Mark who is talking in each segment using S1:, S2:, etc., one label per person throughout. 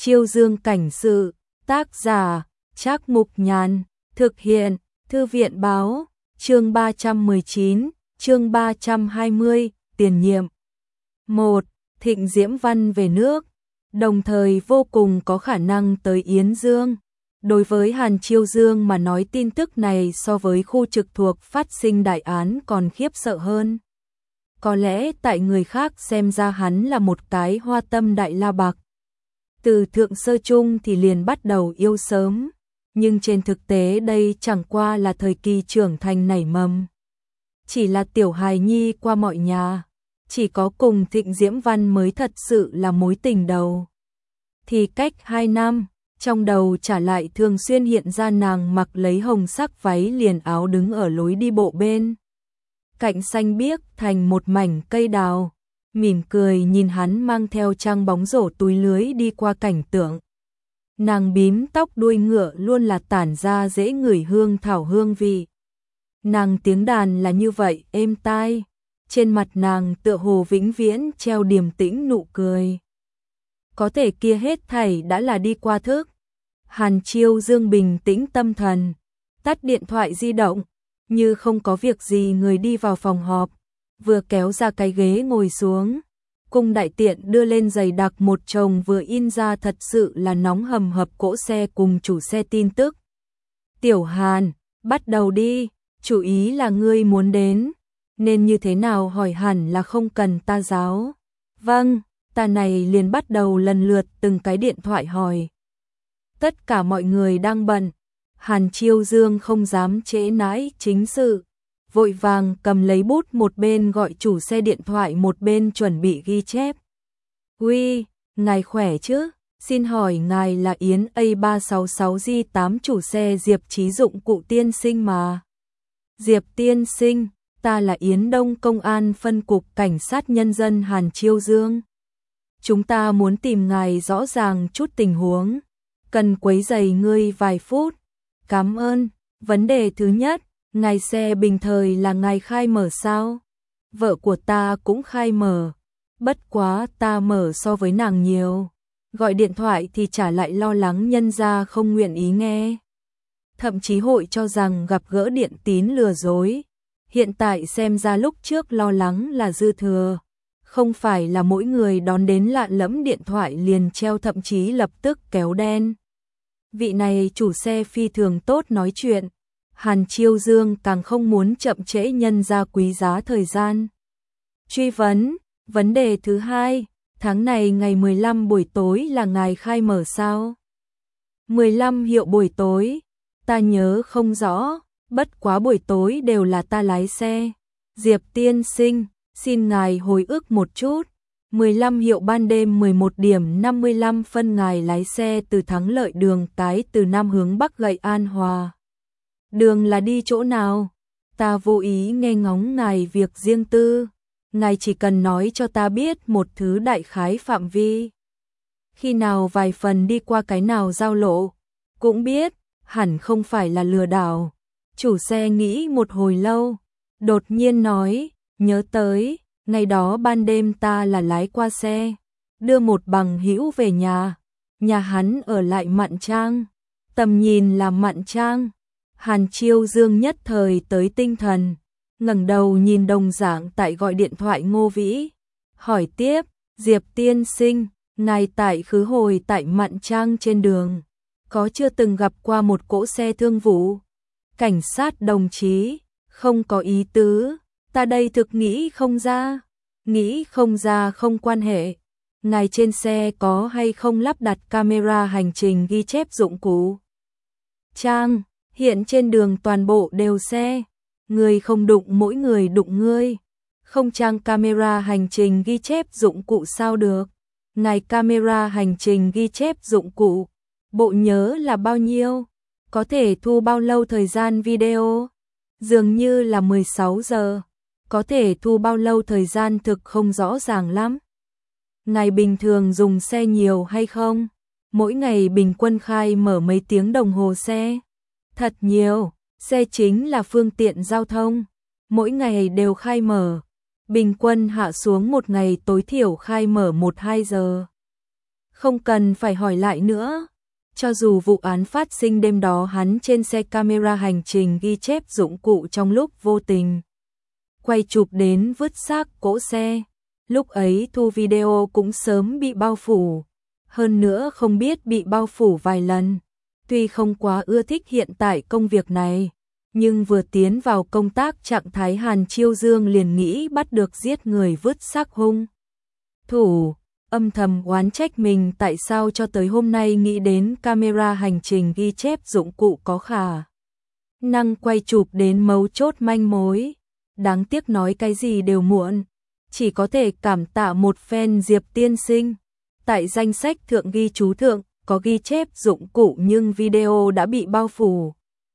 S1: Chiêu Dương cảnh sự, tác giả, Trác Mục Nhàn, thực hiện, Thư viện báo, chương 319, chương 320, tiền nhiệm. 1. Thịnh Diễm Văn về nước, đồng thời vô cùng có khả năng tới Yến Dương. Đối với Hàn Chiêu Dương mà nói, tin tức này so với khu trực thuộc phát sinh đại án còn khiếp sợ hơn. Có lẽ tại người khác xem ra hắn là một cái hoa tâm đại la bạc. Từ thượng sơ chung thì liền bắt đầu yêu sớm, nhưng trên thực tế đây chẳng qua là thời kỳ trưởng thành nảy mầm. Chỉ là tiểu hài nhi qua mọi nhà, chỉ có cùng Thịnh Diễm Văn mới thật sự là mối tình đầu. Thì cách 2 năm, trong đầu trả lại thường xuyên hiện ra nàng mặc lấy hồng sắc váy liền áo đứng ở lối đi bộ bên cạnh xanh biếc thành một mảnh cây đào, mỉm cười nhìn hắn mang theo trang bóng rổ túi lưới đi qua cảnh tượng. Nàng bím tóc đuôi ngựa luôn là tản ra dễ ngửi hương thảo hương vị. Nàng tiếng đàn là như vậy êm tai, trên mặt nàng tựa hồ vĩnh viễn treo điềm tĩnh nụ cười. Có thể kia hết thảy đã là đi qua thức. Hàn Chiêu Dương bình tĩnh tâm thần, tắt điện thoại di động, như không có việc gì người đi vào phòng họp, vừa kéo ra cái ghế ngồi xuống, cùng đại tiện đưa lên giày đặc một chồng vừa in ra thật sự là nóng hầm hập cỗ xe cùng chủ xe tin tức. Tiểu Hàn, bắt đầu đi, chủ ý là ngươi muốn đến, nên như thế nào hỏi hẳn là không cần ta giáo. Vâng, ta này liền bắt đầu lần lượt từng cái điện thoại hỏi. Tất cả mọi người đang bận, Hàn Chiêu Dương không dám trễ nãi chính sự, vội vàng cầm lấy bút một bên gọi chủ xe điện thoại một bên chuẩn bị ghi chép. Uy, ngài khỏe chứ? Xin hỏi ngài là Yến A366J8 chủ xe Diệp Chí Dụng cụ tiên sinh mà. Diệp tiên sinh, ta là Yến Đông Công an phân cục cảnh sát nhân dân Hàn Chiêu Dương. Chúng ta muốn tìm ngài rõ ràng chút tình huống, cần quấy rầy ngươi vài phút. Cảm ơn. Vấn đề thứ nhất, ngài xe bình thời là ngài khai mở sao? Vợ của ta cũng khai mở, bất quá ta mở so với nàng nhiều. Gọi điện thoại thì trả lại lo lắng nhân gia không nguyện ý nghe. Thậm chí hội cho rằng gặp gỡ điện tín lừa dối. Hiện tại xem ra lúc trước lo lắng là dư thừa. Không phải là mỗi người đón đến lạ lẫm điện thoại liền treo, thậm chí lập tức kéo đen. Vị này chủ xe phi thường tốt nói chuyện. Hàn Chiêu Dương càng không muốn chậm trễ nhân gia quý giá thời gian. Truy vấn, vấn đề thứ hai, tháng này ngày 15 buổi tối là ngày khai mở sao? 15 hiệu buổi tối, ta nhớ không rõ, bất quá buổi tối đều là ta lái xe. Diệp tiên sinh, xin ngài hồi ức một chút. 15 hiệu ban đêm 11 điểm 55 phân ngài lái xe từ Thắng Lợi đường cái từ Nam hướng Bắc gậy An Hòa. Đường là đi chỗ nào? Ta vô ý nghe ngóng ngài việc riêng tư. Ngài chỉ cần nói cho ta biết một thứ đại khái phạm vi. Khi nào vài phần đi qua cái nào giao lộ, cũng biết, hẳn không phải là lừa đảo. Chủ xe nghĩ một hồi lâu, đột nhiên nói, nhớ tới, ngày đó ban đêm ta là lái qua xe, đưa một bằng hữu về nhà hắn ở lại Mạn Trang, tầm nhìn là Mạn Trang. Hàn Chiêu Dương nhất thời tới tinh thần, ngẩng đầu nhìn đồng dạng tại gọi điện thoại Ngô Vĩ, hỏi tiếp, Diệp tiên sinh, ngài tại khứ hồi tại Mạn Trang trên đường, có chưa từng gặp qua một cỗ xe thương vụ? Cảnh sát đồng chí, không có ý tứ, ta đây thực nghĩ không ra không quan hệ. Ngài trên xe có hay không lắp đặt camera hành trình ghi chép dụng cụ? Trang, hiện trên đường toàn bộ đều xe, người không đụng mỗi người đụng ngươi, không trang camera hành trình ghi chép dụng cụ sao được? Ngài camera hành trình ghi chép dụng cụ, bộ nhớ là bao nhiêu? Có thể thu bao lâu thời gian video? Dường như là 16 giờ. Có thể thu bao lâu thời gian thực không rõ ràng lắm. Ngài bình thường dùng xe nhiều hay không? Mỗi ngày bình quân khai mở mấy tiếng đồng hồ xe? Thật nhiều, xe chính là phương tiện giao thông. Mỗi ngày đều khai mở. Bình quân hạ xuống một ngày tối thiểu khai mở 1-2 giờ. Không cần phải hỏi lại nữa. Cho dù vụ án phát sinh đêm đó hắn trên xe camera hành trình ghi chép dụng cụ trong lúc vô tình quay chụp đến vứt xác cỗ xe. Lúc ấy thu video cũng sớm bị bao phủ. Hơn nữa không biết bị bao phủ vài lần. Tuy không quá ưa thích hiện tại công việc này, nhưng vừa tiến vào công tác trạng thái Hàn Chiêu Dương liền nghĩ bắt được giết người vứt xác hung thủ, âm thầm oán trách mình tại sao cho tới hôm nay nghĩ đến camera hành trình ghi chép dụng cụ có khả năng quay chụp đến mấu chốt manh mối. Đáng tiếc nói cái gì đều muộn, chỉ có thể cảm tạ một fan Diệp tiên sinh. Tại danh sách thượng ghi chú thượng có ghi chép dụng cụ nhưng video đã bị bao phủ.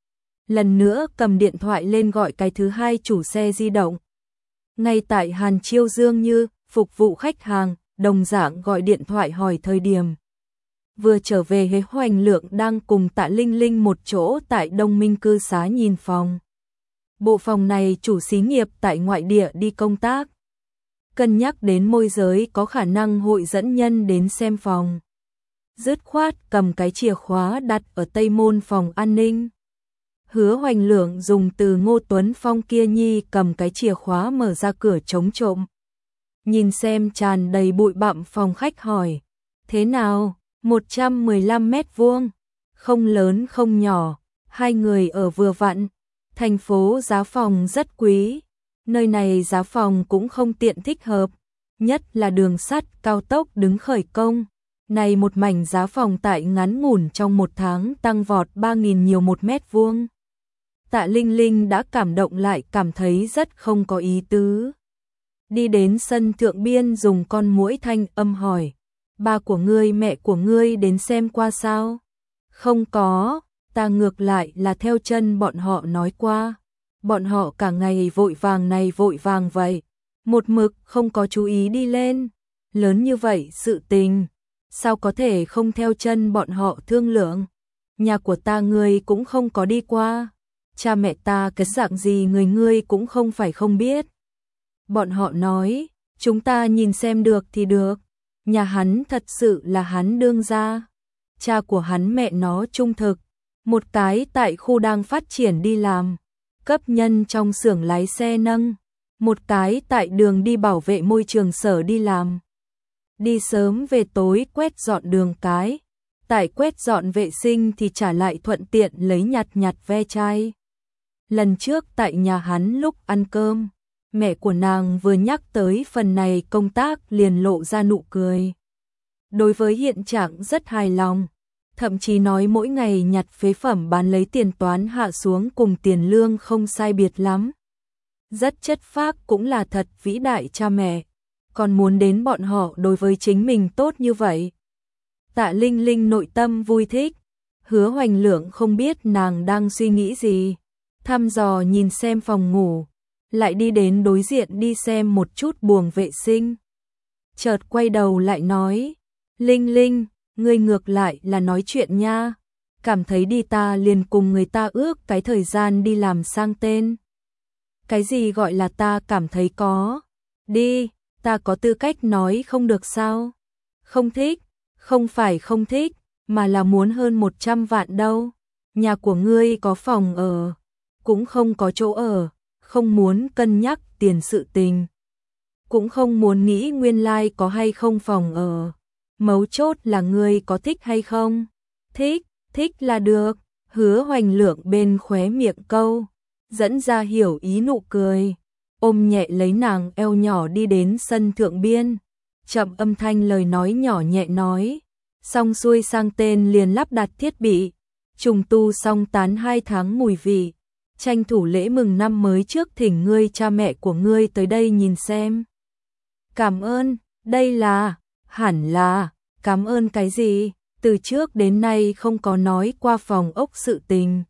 S1: Lần nữa cầm điện thoại lên gọi cái thứ hai chủ xe di động. Ngay tại Hàn Chiêu Dương như phục vụ khách hàng, đồng dạng gọi điện thoại hỏi thời điểm. Vừa trở về Hế Hoành Lượng đang cùng Tạ Linh Linh một chỗ tại Đông Minh cư xá nhìn phòng. Bộ phòng này chủ xí nghiệp tại ngoại địa đi công tác. Cân nhắc đến môi giới có khả năng hội dẫn nhân đến xem phòng. Dứt khoát cầm cái chìa khóa đặt ở tây môn phòng an ninh. Hứa Hoành Lượng dùng từ Ngô Tuấn Phong kia nhi cầm cái chìa khóa mở ra cửa chống trộm. Nhìn xem tràn đầy bụi bặm phòng khách hỏi. Thế nào? 115 mét vuông. Không lớn không nhỏ. Hai người ở vừa vặn. Thành phố giá phòng rất quý. Nơi này giá phòng cũng không tiện thích hợp. Nhất là đường sắt cao tốc đứng khởi công. Này một mảnh giá phòng tại ngắn ngủn trong một tháng tăng vọt 3.000 nhiều một mét vuông. Tạ Linh Linh đã cảm động lại cảm thấy rất không có ý tứ. Đi đến sân thượng biên dùng con muỗi thanh âm hỏi. Ba của ngươi mẹ của ngươi đến xem qua sao? Không có, ta ngược lại là theo chân bọn họ nói qua. Bọn họ cả ngày vội vàng này vội vàng vậy. Một mực không có chú ý đi lên. Lớn như vậy sự tình. Sao có thể không theo chân bọn họ thương lượng? Nhà của ta ngươi cũng không có đi qua. Cha mẹ ta cái dạng gì người ngươi cũng không phải không biết. Bọn họ nói, chúng ta nhìn xem được thì được. Nhà hắn thật sự là hắn đương gia. Cha của hắn mẹ nó trung thực. Một cái tại khu đang phát triển đi làm. Cấp nhân trong xưởng lái xe nâng. Một cái tại đường đi bảo vệ môi trường sở đi làm. Đi sớm về tối quét dọn đường cái. Tại quét dọn vệ sinh thì trả lại thuận tiện lấy nhặt ve chai. Lần trước tại nhà hắn lúc ăn cơm, mẹ của nàng vừa nhắc tới phần này công tác liền lộ ra nụ cười. Đối với hiện trạng rất hài lòng, thậm chí nói mỗi ngày nhặt phế phẩm bán lấy tiền toán hạ xuống cùng tiền lương không sai biệt lắm. Rất chất phác cũng là thật vĩ đại cha mẹ, còn muốn đến bọn họ đối với chính mình tốt như vậy. Tạ Linh Linh nội tâm vui thích, Hứa Hoành Lượng không biết nàng đang suy nghĩ gì. Thăm dò nhìn xem phòng ngủ, lại đi đến đối diện đi xem một chút buồng vệ sinh. Chợt quay đầu lại nói, Linh Linh, ngươi ngược lại là nói chuyện nha. Cảm thấy đi ta liền cùng người ta ước cái thời gian đi làm sang tên. Cái gì gọi là ta cảm thấy có? Đi, ta có tư cách nói không được sao? Không thích, không phải không thích, mà là muốn hơn 100 vạn đâu. Nhà của ngươi có phòng ở, cũng không có chỗ ở, không muốn cân nhắc tiền sự tình. Cũng không muốn nghĩ nguyên lai có hay không phòng ở. Mấu chốt là ngươi có thích hay không? Thích, thích là được. Hứa Hoành Lượng bên khóe miệng câu, dẫn ra hiểu ý nụ cười. Ôm nhẹ lấy nàng eo nhỏ đi đến sân thượng biên. Chậm âm thanh lời nói nhỏ nhẹ nói. Xong xuôi sang tên liền lắp đặt thiết bị. Trùng tu xong tán 2 tháng mùi vị. Tranh thủ lễ mừng năm mới trước thỉnh ngươi cha mẹ của ngươi tới đây nhìn xem. Cảm ơn, đây là, hẳn là, cảm ơn cái gì, từ trước đến nay không có nói qua phòng ốc sự tình.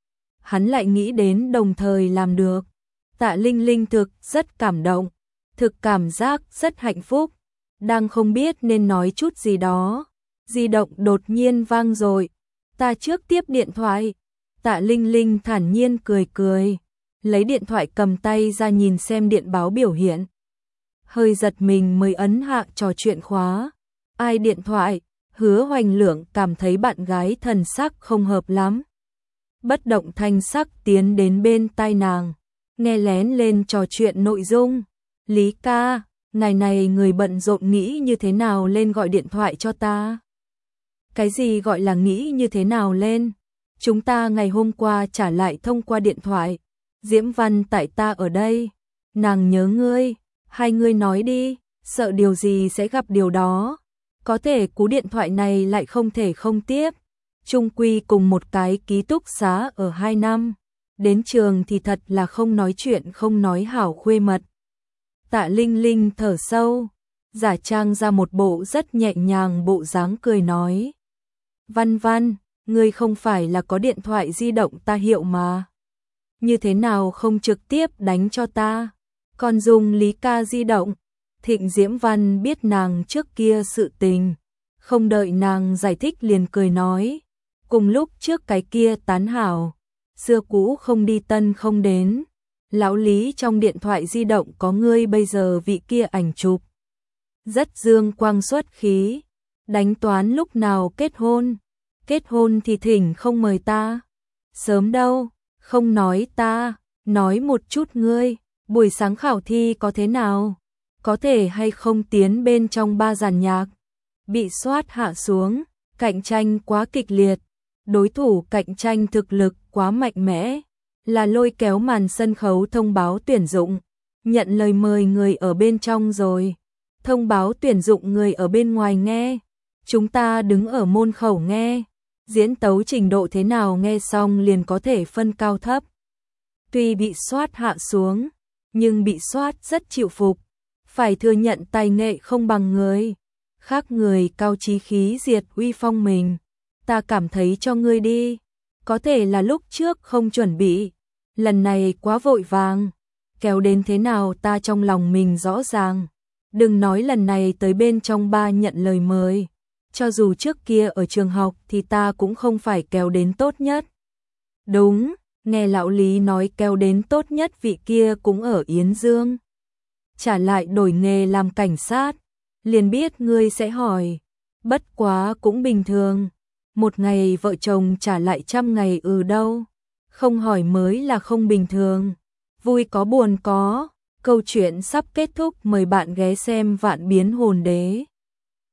S1: Hắn lại nghĩ đến đồng thời làm được. Tạ Linh Linh thực rất cảm động, thực cảm giác rất hạnh phúc, đang không biết nên nói chút gì đó. Di động đột nhiên vang rồi, ta trước tiếp điện thoại. Tạ Linh Linh thản nhiên cười cười, lấy điện thoại cầm tay ra nhìn xem điện báo biểu hiện. Hơi giật mình mới ấn hạ trò chuyện khóa. Ai điện thoại? Hứa Hoành Lượng cảm thấy bạn gái thần sắc không hợp lắm. Bất động thanh sắc tiến đến bên tai nàng, nghe lén lên trò chuyện nội dung. Lý ca, ngày này người bận rộn nghĩ như thế nào lên gọi điện thoại cho ta. Cái gì gọi là nghĩ như thế nào lên? Chúng ta ngày hôm qua trả lại thông qua điện thoại. Diễm Văn tại ta ở đây. Nàng nhớ ngươi, hai ngươi nói đi, sợ điều gì sẽ gặp điều đó. Có thể cú điện thoại này lại không thể không tiếp. Chung quy cùng một cái ký túc xá ở 2 năm. Đến trường thì thật là không nói chuyện không nói hảo khuê mật. Tạ Linh Linh thở sâu, giả trang ra một bộ rất nhẹ nhàng bộ dáng cười nói. Văn Văn, ngươi không phải là có điện thoại di động ta hiệu mà. Như thế nào không trực tiếp đánh cho ta, còn dùng Lý ca di động. Thịnh Diễm Văn biết nàng trước kia sự tình, không đợi nàng giải thích liền cười nói. Cùng lúc trước cái kia tán hảo, xưa cũ không đi tân không đến. Lão Lý trong điện thoại di động có ngươi bây giờ vị kia ảnh chụp. Rất dương quang xuất khí, đánh toán lúc nào kết hôn thì thỉnh không mời ta. Sớm đâu, không nói ta, nói một chút ngươi, buổi sáng khảo thi có thế nào? Có thể hay không tiến bên trong 3 dàn nhạc? Bị soát hạ xuống, cạnh tranh quá kịch liệt, đối thủ cạnh tranh thực lực quá mạnh mẽ, là lôi kéo màn sân khấu thông báo tuyển dụng, nhận lời mời người ở bên trong rồi, thông báo tuyển dụng người ở bên ngoài nghe, chúng ta đứng ở môn khẩu nghe, diễn tấu trình độ thế nào nghe xong liền có thể phân cao thấp. Tuy bị soát hạ xuống, nhưng bị soát rất chịu phục, phải thừa nhận tài nghệ không bằng người, khác người cao chí khí diệt uy phong mình. Ta cảm thấy cho ngươi đi, có thể là lúc trước không chuẩn bị, lần này quá vội vàng, kéo đến thế nào ta trong lòng mình rõ ràng. Đừng nói lần này tới bên trong 3 nhận lời mời, cho dù trước kia ở trường học thì ta cũng không phải kéo đến tốt nhất. Đúng, nghe lão Lý nói kéo đến tốt nhất vị kia cũng ở Yến Dương. Trả lại đổi nghề làm cảnh sát, liền biết ngươi sẽ hỏi, bất quá cũng bình thường. Một ngày vợ chồng trả lại 100 ngày đâu. Không hỏi mới là không bình thường. Vui có buồn có. Câu chuyện sắp kết thúc, mời bạn ghé xem Vạn Biến Hồn Đế.